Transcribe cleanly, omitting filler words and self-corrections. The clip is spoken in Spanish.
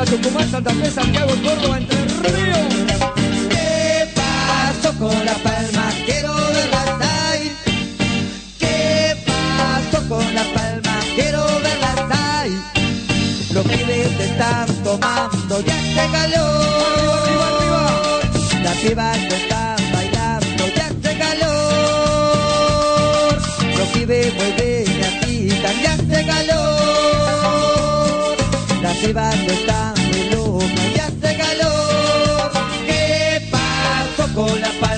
Salta, Tucumán, Santa Fe, Santiago, Córdoba, Entre Ríos. ¿Qué pasó con La Palma? Quiero verlas ahí. ¿Qué pasó con La Palma? Quiero verlas ahí. Los pibes están tomando ya hace calor. Arriba, arriba, arriba. Las pibas están bailando ya hace calor. Los pibes mueven y agitan ya hace calor. Las pibas están muy locas ya hace calor. ¿Qué pasó con La Palma?